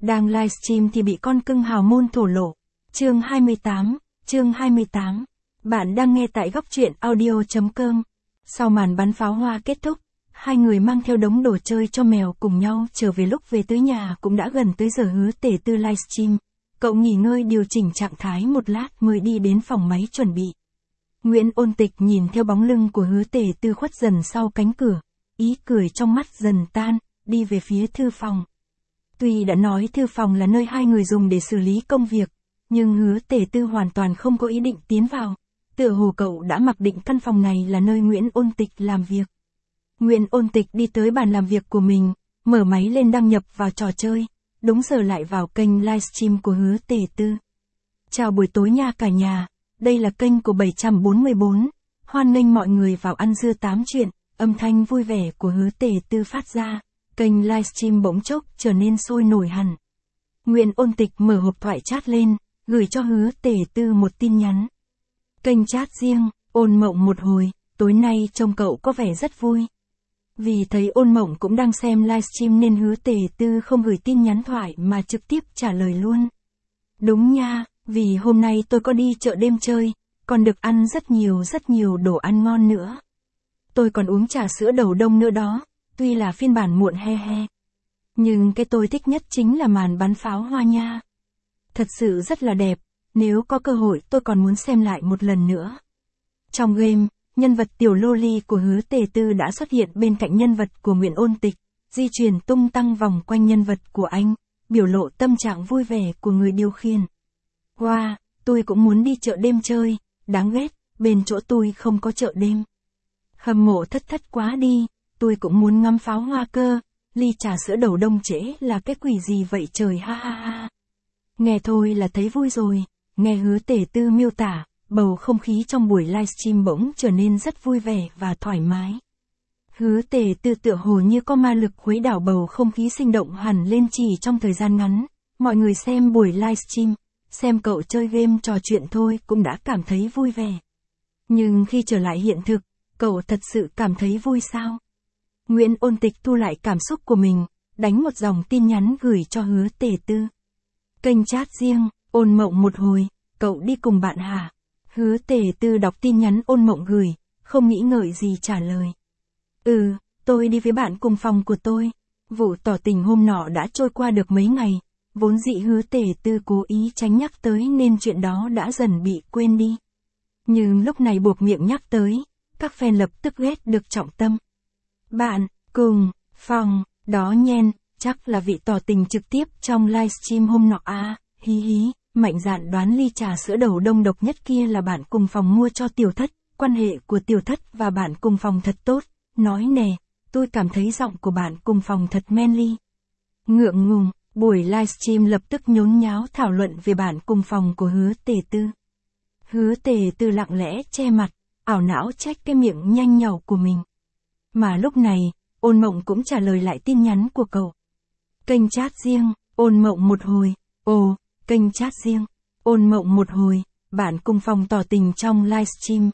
Đang livestream thì bị con cưng hào môn thổ lộ. Chương 28. Bạn đang nghe tại góc truyện audio.com. Sau màn bắn pháo hoa kết thúc, hai người mang theo đống đồ chơi cho mèo cùng nhau trở về. Lúc về tới nhà cũng đã gần tới giờ Hứa Tể Tư livestream. Cậu nghỉ ngơi điều chỉnh trạng thái một lát mới đi đến phòng máy chuẩn bị. Nguyễn Ôn Tịch nhìn theo bóng lưng của Hứa Tể Tư khuất dần sau cánh cửa, ý cười trong mắt dần tan, đi về phía thư phòng. Tuy đã nói thư phòng là nơi hai người dùng để xử lý công việc, nhưng Hứa Tể Tư hoàn toàn không có ý định tiến vào. Tựa hồ cậu đã mặc định căn phòng này là nơi Nguyễn Ôn Tịch làm việc. Nguyễn Ôn Tịch đi tới bàn làm việc của mình, mở máy lên đăng nhập vào trò chơi, đúng giờ lại vào kênh livestream của Hứa Tể Tư. Chào buổi tối nha cả nhà, đây là kênh của 744, hoan nghênh mọi người vào ăn dưa tám chuyện, âm thanh vui vẻ của Hứa Tể Tư phát ra, kênh livestream bỗng chốc trở nên sôi nổi hẳn. Nguyễn Ôn Tịch mở hộp thoại chat lên, gửi cho Hứa Tể Tư một tin nhắn. Kênh chat riêng, Ôn Mộng một hồi, tối nay trông cậu có vẻ rất vui. Vì thấy Ôn Mộng cũng đang xem livestream nên Hứa Tể Tư không gửi tin nhắn thoại mà trực tiếp trả lời luôn. Đúng nha, vì hôm nay tôi có đi chợ đêm chơi, còn được ăn rất nhiều đồ ăn ngon nữa. Tôi còn uống trà sữa đầu đông nữa đó, tuy là phiên bản muộn he he. Nhưng cái tôi thích nhất chính là màn bắn pháo hoa nha. Thật sự rất là đẹp, nếu có cơ hội tôi còn muốn xem lại một lần nữa. Trong game, nhân vật tiểu loli của Hứa Tể Tư đã xuất hiện bên cạnh nhân vật của Nguyễn Ôn Tịch, di chuyển tung tăng vòng quanh nhân vật của anh, biểu lộ tâm trạng vui vẻ của người điều khiển. Wow, tôi cũng muốn đi chợ đêm chơi, đáng ghét, bên chỗ tôi không có chợ đêm. Hâm mộ thất quá đi, tôi cũng muốn ngắm pháo hoa cơ, ly trà sữa đầu đông trễ là cái quỷ gì vậy trời ha ha ha. Nghe thôi là thấy vui rồi, nghe Hứa Tể Tư miêu tả, bầu không khí trong buổi livestream bỗng trở nên rất vui vẻ và thoải mái. Hứa Tể Tư tựa hồ như có ma lực khuấy đảo bầu không khí sinh động hẳn lên chỉ trong thời gian ngắn, mọi người xem buổi livestream, xem cậu chơi game trò chuyện thôi cũng đã cảm thấy vui vẻ. Nhưng khi trở lại hiện thực, cậu thật sự cảm thấy vui sao? Nguyễn Ôn Tịch thu lại cảm xúc của mình, đánh một dòng tin nhắn gửi cho Hứa Tể Tư. Kênh chat riêng, Ôn Mộng một hồi, cậu đi cùng bạn hả? Hứa Tể Tư đọc tin nhắn Ôn Mộng gửi, không nghĩ ngợi gì trả lời. Tôi đi với bạn cùng phòng của tôi. Vụ tỏ tình hôm nọ đã trôi qua được mấy ngày, vốn dĩ Hứa Tể Tư cố ý tránh nhắc tới nên chuyện đó đã dần bị quên đi. Nhưng lúc này buộc miệng nhắc tới, các fan lập tức ghét được trọng tâm. Bạn, cùng, phòng, đó nhen, chắc là vị tỏ tình trực tiếp trong livestream hôm nọ à, hí hí, mạnh dạn đoán ly trà sữa đầu đông độc nhất kia là bạn cùng phòng mua cho Tiểu Thất, quan hệ của Tiểu Thất và bạn cùng phòng thật tốt, nói nè, tôi cảm thấy giọng của bạn cùng phòng thật manly. Ngượng ngùng, buổi livestream lập tức nhốn nháo thảo luận về bạn cùng phòng của Hứa Tể Tư. Hứa Tể Tư lặng lẽ che mặt, ảo não trách cái miệng nhanh nhảu của mình. Mà lúc này, Ôn Mộng cũng trả lời lại tin nhắn của cậu. Kênh chat riêng, Ôn Mộng một hồi, kênh chat riêng, Ôn Mộng một hồi, bạn cùng phòng tỏ tình trong livestream,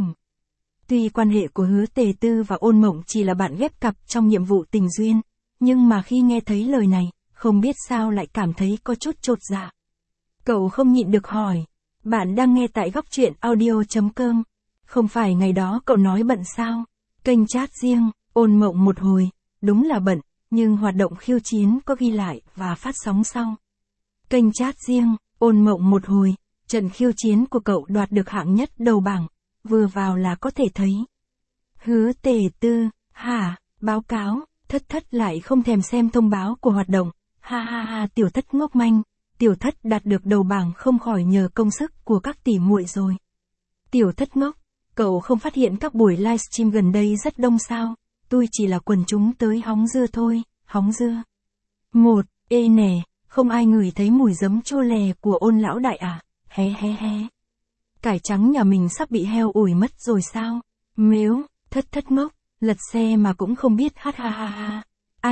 Tuy quan hệ của Hứa Tể Tư và Ôn Mộng chỉ là bạn ghép cặp trong nhiệm vụ tình duyên, nhưng mà khi nghe thấy lời này, không biết sao lại cảm thấy có chút chột dạ. Cậu không nhịn được hỏi, bạn đang nghe tại góc truyện audio.com, không phải ngày đó cậu nói bận sao? Kênh chat riêng, Ôn Mộng một hồi, đúng là bận, nhưng hoạt động khiêu chiến có ghi lại và phát sóng sau. Kênh chat riêng, Ôn Mộng một hồi, trận khiêu chiến của cậu đoạt được hạng nhất đầu bảng, vừa vào là có thể thấy. Hứa Tể Tư, hả, báo cáo, thất lại không thèm xem thông báo của hoạt động, ha ha ha Tiểu Thất ngốc manh, Tiểu Thất đạt được đầu bảng không khỏi nhờ công sức của các tỷ muội rồi. Tiểu Thất ngốc, cậu không phát hiện các buổi livestream gần đây rất đông sao, tôi chỉ là quần chúng tới hóng dưa thôi, hóng dưa. Nè, không ai ngửi thấy mùi giấm chua lè của Ôn lão đại à, he. Cải trắng nhà mình sắp bị heo ủi mất rồi sao, mếu, thất ngốc, lật xe mà cũng không biết hát ha.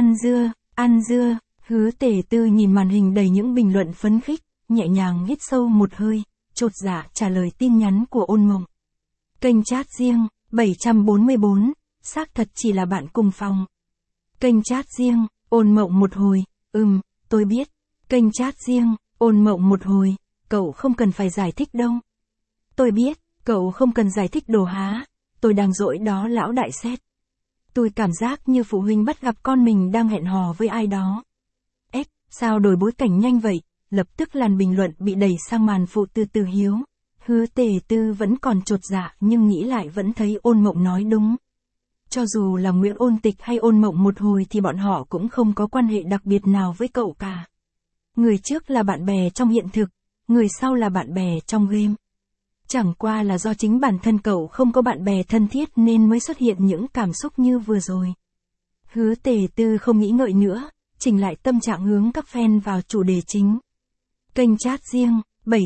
Ăn dưa, Hứa Tể Tư nhìn màn hình đầy những bình luận phấn khích, nhẹ nhàng hít sâu một hơi, chột dạ trả lời tin nhắn của Ôn Mộng. Kênh chat riêng, 744, xác thật chỉ là bạn cùng phòng. Kênh chat riêng, Ôn Mộng một hồi, tôi biết, Kênh chat riêng, ôn mộng một hồi, cậu không cần phải giải thích đâu. Tôi biết, cậu không cần giải thích đồ há, tôi đang dỗi đó lão đại xét. Tôi cảm giác như phụ huynh bắt gặp con mình đang hẹn hò với ai đó. Sao đổi bối cảnh nhanh vậy, lập tức làn bình luận bị đẩy sang màn phụ từ Từ Hiếu. Hứa Tề Tư vẫn còn chột dạ nhưng nghĩ lại vẫn thấy ôn mộng nói đúng. Cho dù là Nguyễn Ôn Tịch hay ôn mộng một hồi thì bọn họ cũng không có quan hệ đặc biệt nào với cậu cả. Người trước là bạn bè trong hiện thực, người sau là bạn bè trong game. Chẳng qua là do chính bản thân cậu không có bạn bè thân thiết nên mới xuất hiện những cảm xúc như vừa rồi. Hứa Tề Tư không nghĩ ngợi nữa, chỉnh lại tâm trạng hướng các fan vào chủ đề chính. Kênh chat riêng,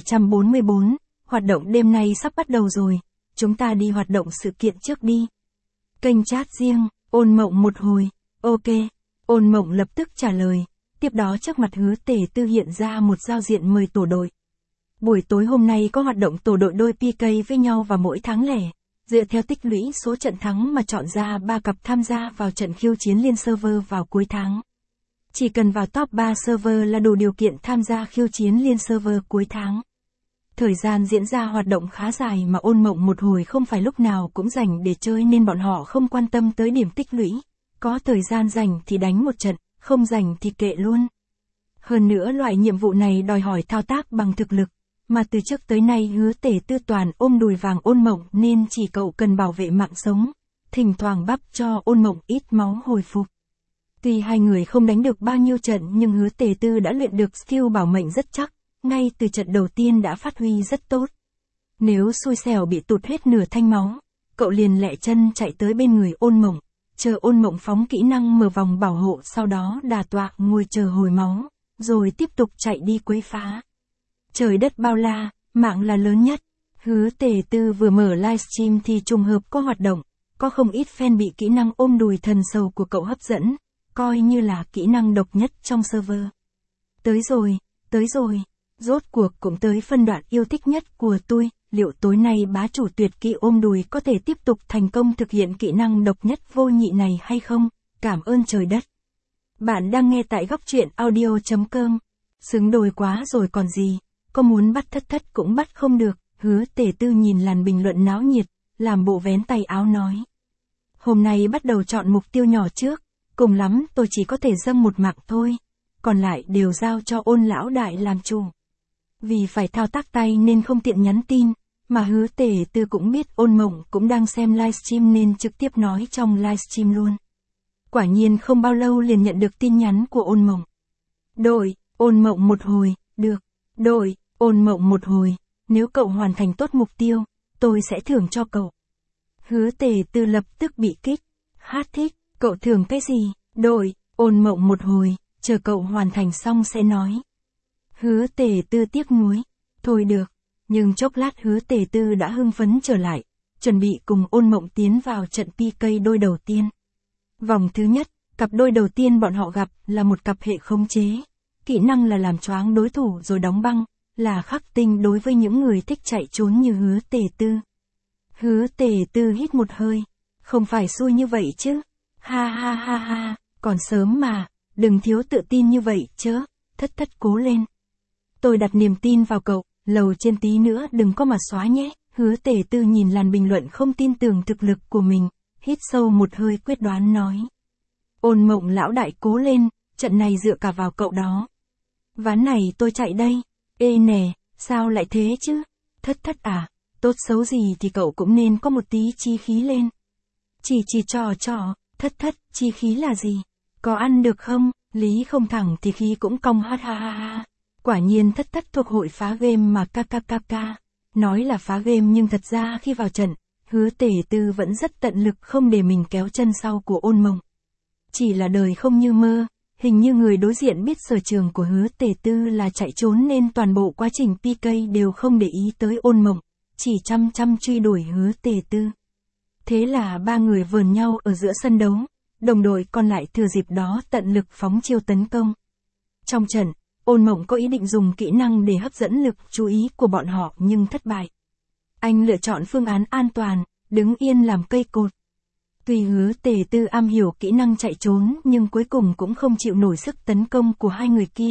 744, hoạt động đêm nay sắp bắt đầu rồi, chúng ta đi hoạt động sự kiện trước đi. Kênh chat riêng, ôn mộng một hồi, ok, ôn mộng lập tức trả lời, tiếp đó trước mặt Hứa Tề Tư hiện ra một giao diện mời tổ đội. Buổi tối hôm nay có hoạt động tổ đội đôi PK với nhau vào mỗi tháng lẻ, dựa theo tích lũy số trận thắng mà chọn ra 3 cặp tham gia vào trận khiêu chiến liên server vào cuối tháng. Chỉ cần vào top 3 server là đủ điều kiện tham gia khiêu chiến liên server cuối tháng. Thời gian diễn ra hoạt động khá dài mà ôn mộng một hồi không phải lúc nào cũng rảnh để chơi nên bọn họ không quan tâm tới điểm tích lũy. Có thời gian rảnh thì đánh một trận, không rảnh thì kệ luôn. Hơn nữa loại nhiệm vụ này đòi hỏi thao tác bằng thực lực, mà từ trước tới nay Hứa Tề Tư toàn ôm đùi vàng ôn mộng nên chỉ cậu cần bảo vệ mạng sống, thỉnh thoảng bắp cho ôn mộng ít máu hồi phục. Tuy hai người không đánh được bao nhiêu trận nhưng Hứa Tề Tư đã luyện được skill bảo mệnh rất chắc, ngay từ trận đầu tiên đã phát huy rất tốt. Nếu xui xẻo bị tụt hết nửa thanh máu, cậu liền lẹ chân chạy tới bên người ôn mộng, chờ ôn mộng phóng kỹ năng mở vòng bảo hộ sau đó đà tọa ngồi chờ hồi máu, rồi tiếp tục chạy đi quấy phá. Trời đất bao la, mạng là lớn nhất. Hứa Tề Tư vừa mở livestream thì trùng hợp có hoạt động, có không ít fan bị kỹ năng ôm đùi thần sầu của cậu hấp dẫn, coi như là kỹ năng độc nhất trong server. Tới rồi, rốt cuộc cũng tới phân đoạn yêu thích nhất của tôi, liệu tối nay bá chủ tuyệt kỹ ôm đùi có thể tiếp tục thành công thực hiện kỹ năng độc nhất vô nhị này hay không? Cảm ơn trời đất. Bạn đang nghe tại góc truyện audio.com. Xứng đôi quá rồi còn gì, có muốn bắt thất thất cũng bắt không được. Hứa Tề Tư nhìn làn bình luận náo nhiệt, làm bộ vén tay áo nói. Hôm nay bắt đầu chọn mục tiêu nhỏ trước, cùng lắm tôi chỉ có thể dâng một mạng thôi, còn lại đều giao cho ôn lão đại làm chủ. Vì phải thao tác tay nên không tiện nhắn tin, mà Hứa Tề Tư cũng biết ôn mộng cũng đang xem livestream nên trực tiếp nói trong livestream luôn. Quả nhiên không bao lâu liền nhận được tin nhắn của ôn mộng. Đội, ôn mộng một hồi, được. Đội, ôn mộng một hồi, nếu cậu hoàn thành tốt mục tiêu, tôi sẽ thưởng cho cậu. Hứa Tề Tư lập tức bị kích. Hát thích, cậu thưởng cái gì? Đội, ôn mộng một hồi, chờ cậu hoàn thành xong sẽ nói. Hứa Tề Tư tiếc nuối. Thôi được, nhưng chốc lát Hứa Tề Tư đã hưng phấn trở lại, chuẩn bị cùng ôn mộng tiến vào trận PK đôi đầu tiên. Vòng thứ nhất, cặp đôi đầu tiên bọn họ gặp là một cặp hệ khống chế. Kỹ năng là làm choáng đối thủ rồi đóng băng, là khắc tinh đối với những người thích chạy trốn như Hứa Tề Tư. Hứa Tề Tư hít một hơi. Không phải xui như vậy chứ. Ha ha ha ha, còn sớm mà, đừng thiếu tự tin như vậy chớ, thất thất cố lên. Tôi đặt niềm tin vào cậu, lầu trên tí nữa đừng có mà xóa nhé. Hứa Tề Tư nhìn làn bình luận không tin tưởng thực lực của mình, hít sâu một hơi quyết đoán nói. Ôn mộng lão đại cố lên, trận này dựa cả vào cậu đó. Ván này tôi chạy đây. Ê nè, sao lại thế chứ? Thất thất à, tốt xấu gì thì cậu cũng nên có một tí chi khí lên. Chỉ trò, thất thất, chi khí là gì? Có ăn được không? Lý không thẳng thì khí cũng cong ha ha ha ha. Quả nhiên thất thất thuộc hội phá game mà kkk. Nói là phá game nhưng thật ra khi vào trận, Hứa Tề Tư vẫn rất tận lực không để mình kéo chân sau của ôn mộng. Chỉ là đời không như mơ, hình như người đối diện biết sở trường của Hứa Tề Tư là chạy trốn nên toàn bộ quá trình PK đều không để ý tới ôn mộng, chỉ chăm truy đuổi Hứa Tề Tư. Thế là ba người vờn nhau ở giữa sân đấu, đồng đội còn lại thừa dịp đó tận lực phóng chiêu tấn công. Trong trận, ôn mộng có ý định dùng kỹ năng để hấp dẫn lực chú ý của bọn họ nhưng thất bại. Anh lựa chọn phương án an toàn, đứng yên làm cây cột. Tuy Hứa Tề Tư am hiểu kỹ năng chạy trốn nhưng cuối cùng cũng không chịu nổi sức tấn công của hai người kia.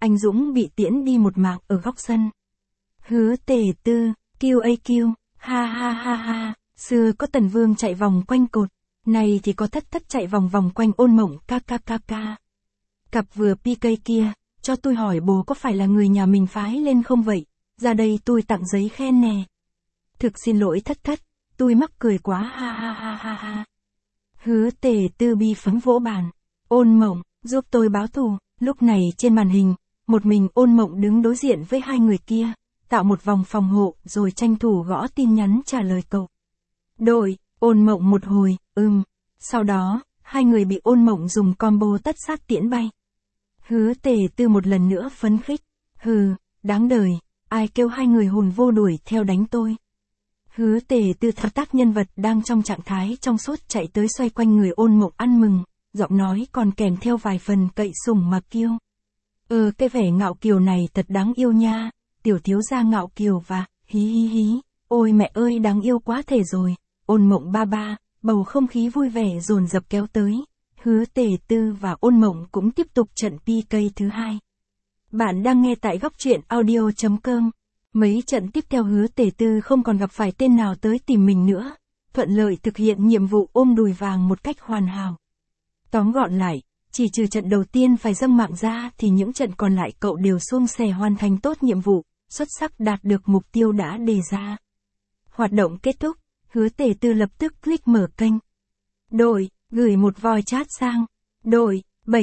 anh Dũng bị tiễn đi một mạc ở góc sân. Hứa Tề Tư, QAQ, ha ha ha ha, xưa có Tần Vương chạy vòng quanh cột, này thì có Thất Thất chạy vòng vòng quanh Ôn Mộng kkkk. Cặp vừa PK kia, cho tôi hỏi bố có phải là người nhà mình phái lên không vậy, ra đây tôi tặng giấy khen nè. Thực xin lỗi Thất Thất, tôi mắc cười quá ha ha ha ha ha. Hứa Tề Tư bi phấn vỗ bàn. Ôn Mộng, giúp tôi báo thù. Lúc này trên màn hình, một mình Ôn Mộng đứng đối diện với hai người kia, tạo một vòng phòng hộ rồi tranh thủ gõ tin nhắn trả lời cậu. Đội, Ôn Mộng một hồi, Sau đó, hai người bị Ôn Mộng dùng combo tất sát tiễn bay. Hứa Tề Tư một lần nữa phấn khích. Hừ, đáng đời, ai kêu hai người hồn vô đuổi theo đánh tôi. Hứa Tề Tư thao tác nhân vật đang trong trạng thái trong sốt chạy tới xoay quanh người Ôn Mộng ăn mừng, giọng nói còn kèm theo vài phần cậy sủng mà kiêu. Cái vẻ ngạo kiều này thật đáng yêu nha, tiểu thiếu gia ngạo kiều và, hí hí hí, ôi mẹ ơi đáng yêu quá thể rồi, Ôn Mộng ba ba, bầu không khí vui vẻ dồn dập kéo tới. Hứa Tề Tư và Ôn Mộng cũng tiếp tục trận PK thứ hai. Bạn đang nghe tại góc truyện audio.com. Mấy trận tiếp theo Hứa Tề Tư không còn gặp phải tên nào tới tìm mình nữa, thuận lợi thực hiện nhiệm vụ ôm đùi vàng một cách hoàn hảo. Tóm gọn lại, chỉ trừ trận đầu tiên phải dâng mạng ra thì những trận còn lại cậu đều suôn sẻ hoàn thành tốt nhiệm vụ, xuất sắc đạt được mục tiêu đã đề ra. Hoạt động kết thúc, Hứa Tề Tư lập tức click mở kênh. Đội, gửi một voice chat sang. Đội,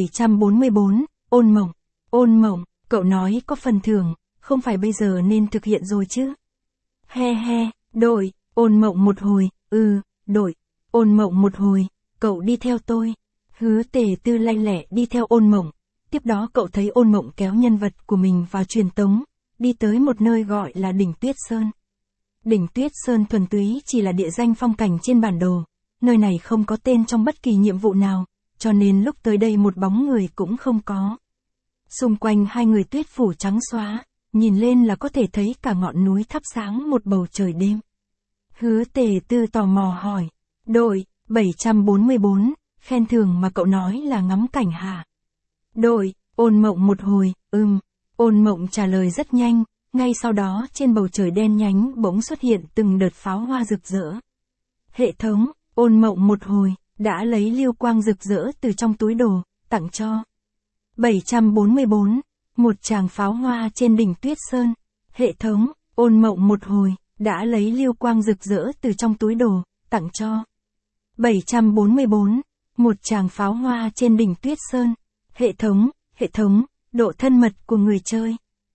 744, Ôn Mộng. Ôn Mộng, cậu nói có phần thưởng, không phải bây giờ nên thực hiện rồi chứ? He he, đội, Ôn Mộng một hồi, đội, Ôn Mộng một hồi, cậu đi theo tôi. Hứa Tề Tư lay lẻ đi theo Ôn Mộng, tiếp đó cậu thấy Ôn Mộng kéo nhân vật của mình vào truyền tống, đi tới một nơi gọi là đỉnh Tuyết Sơn. Đỉnh Tuyết Sơn thuần túy chỉ là địa danh phong cảnh trên bản đồ, nơi này không có tên trong bất kỳ nhiệm vụ nào, cho nên lúc tới đây một bóng người cũng không có. Xung quanh hai người tuyết phủ trắng xóa, nhìn lên là có thể thấy cả ngọn núi thắp sáng một bầu trời đêm. Hứa Tề Tư tò mò hỏi, đội, 744, khen thưởng mà cậu nói là ngắm cảnh hả? Đội, Ôn Mộng một hồi, Ôn Mộng trả lời rất nhanh, ngay sau đó trên bầu trời đen nhánh bỗng xuất hiện từng đợt pháo hoa rực rỡ. Hệ thống, Ôn Mộng một hồi, đã lấy lưu quang rực rỡ từ trong túi đồ, tặng cho. 744, một tràng pháo hoa trên đỉnh Tuyết Sơn. Hệ thống, Ôn Mộng một hồi, đã lấy lưu quang rực rỡ từ trong túi đồ, tặng cho. 744, một tràng pháo hoa trên đỉnh Tuyết Sơn. Hệ thống, độ thân mật của người chơi.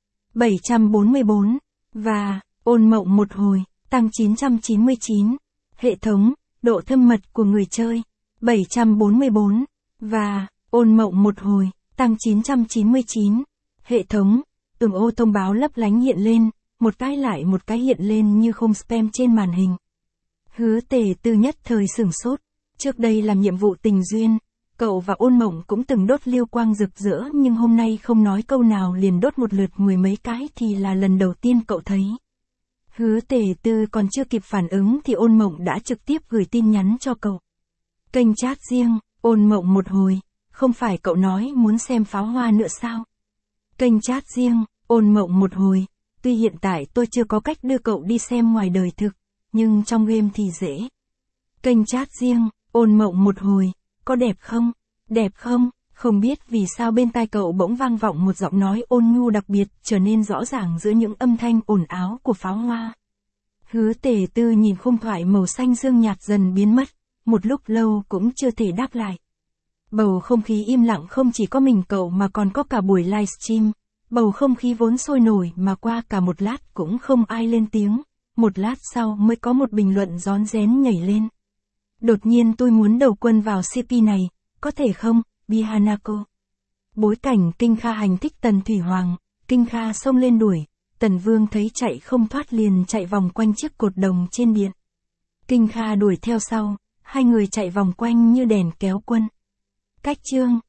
744, và, Ôn Mộng một hồi, tăng 999. Hệ thống, độ thân mật của người chơi. 744, và, Ôn Mộng một hồi, tăng 999. Hệ thống, ô thông báo lấp lánh hiện lên, một cái lại một cái hiện lên như không spam trên màn hình. Hứa Tề Tư nhất thời sửng sốt, trước đây làm nhiệm vụ tình duyên, cậu và Ôn Mộng cũng từng đốt lưu quang rực rỡ nhưng hôm nay không nói câu nào liền đốt một lượt mười mấy cái thì là lần đầu tiên cậu thấy. Hứa Tề Tư còn chưa kịp phản ứng thì Ôn Mộng đã trực tiếp gửi tin nhắn cho cậu. Kênh chat riêng, Ôn Mộng một hồi, không phải cậu nói muốn xem pháo hoa nữa sao? Kênh chat riêng, Ôn Mộng một hồi, tuy hiện tại tôi chưa có cách đưa cậu đi xem ngoài đời thực, nhưng trong game thì dễ. Kênh chat riêng, Ôn Mộng một hồi, có đẹp không? Đẹp không? Không biết vì sao bên tai cậu bỗng vang vọng một giọng nói ôn nhu đặc biệt trở nên rõ ràng giữa những âm thanh ồn ào của pháo hoa. Hứa Tề Tư nhìn khung thoại màu xanh dương nhạt dần biến mất, một lúc lâu cũng chưa thể đáp lại. Bầu không khí im lặng không chỉ có mình cậu mà còn có cả buổi livestream, bầu không khí vốn sôi nổi mà qua cả một lát cũng không ai lên tiếng, một lát sau mới có một bình luận rón rén nhảy lên. Đột nhiên tôi muốn đầu quân vào CP này, có thể không, Bihanako? Bối cảnh Kinh Kha hành thích Tần Thủy Hoàng, Kinh Kha xông lên đuổi, Tần Vương thấy chạy không thoát liền chạy vòng quanh chiếc cột đồng trên điện. Kinh Kha đuổi theo sau, hai người chạy vòng quanh như đèn kéo quân. Cách chương